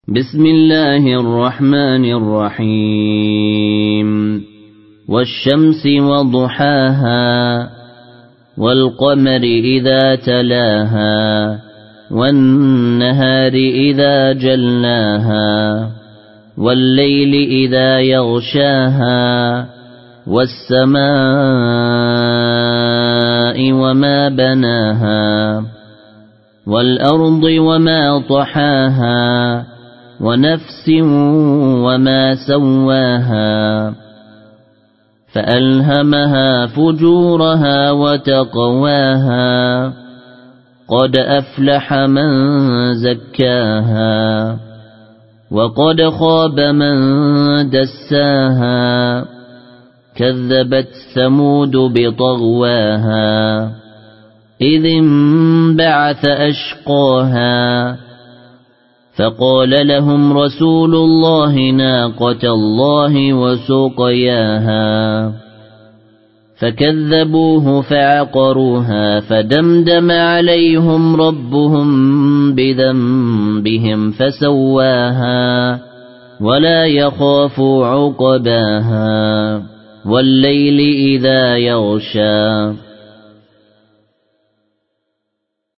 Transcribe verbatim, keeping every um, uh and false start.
بسم الله الرحمن الرحيم والشمس وضحاها والقمر إذا تلاها والنهار إذا جلاها والليل إذا يغشاها والسماء وما بناها والأرض وما طحاها ونفس وما سواها فألهمها فجورها وتقواها قد أفلح من زكاها وقد خاب من دساها كذبت ثمود بطغواها إذ انبعث أشقاها فقال لهم رسول الله ناقة الله وسقياها فكذبوه فعقروها فدمدم عليهم ربهم بذنبهم فسواها ولا يخاف عقباها والليل إذا يغشى